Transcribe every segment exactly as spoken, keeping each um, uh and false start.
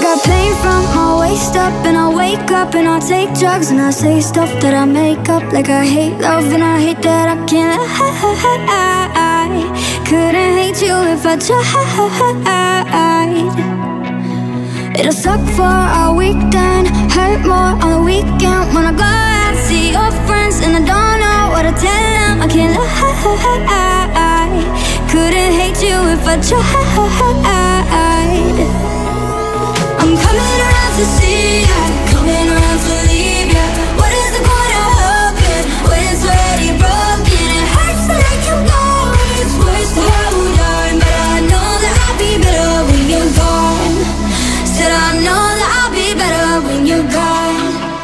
got pain from my waist up, and I wake up and I take drugs, and I say stuff that I make up, like I hate love and I hate that I can't lie. Couldn't hate you if I tried. It'll suck for a weekend, hurt more on the weekend. When I go out, see your friends, and I don't know what to tell them. I can't lie. Couldn't hate you if I tried. I'm coming around to see ya, coming around to leave ya. What is the point of hoping when it's already broken? It hurts to let you go, it's worse to hold on. But I know that I'll be better when you're gone. Said I know that I'll be better when you're gone.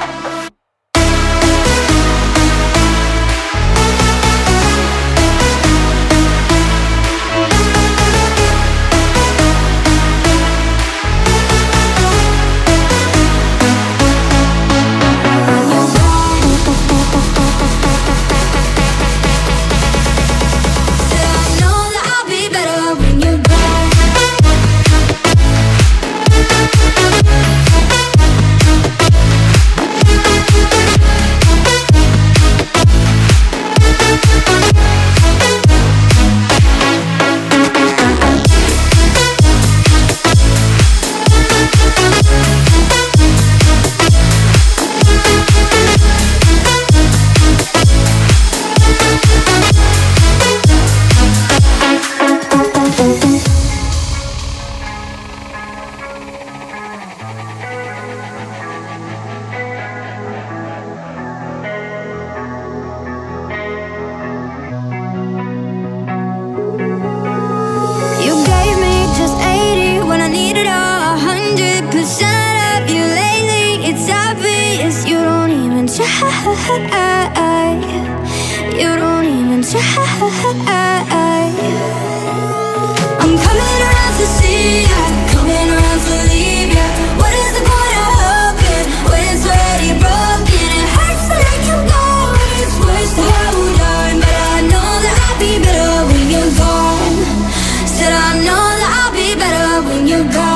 You don't even try. I'm coming around to see ya, coming around to leave ya. What is the point of hoping when it's already broken? It hurts to let you go, it's worse to hold on. But I know that I'll be better when you're gone. Said I know that I'll be better when you're gone.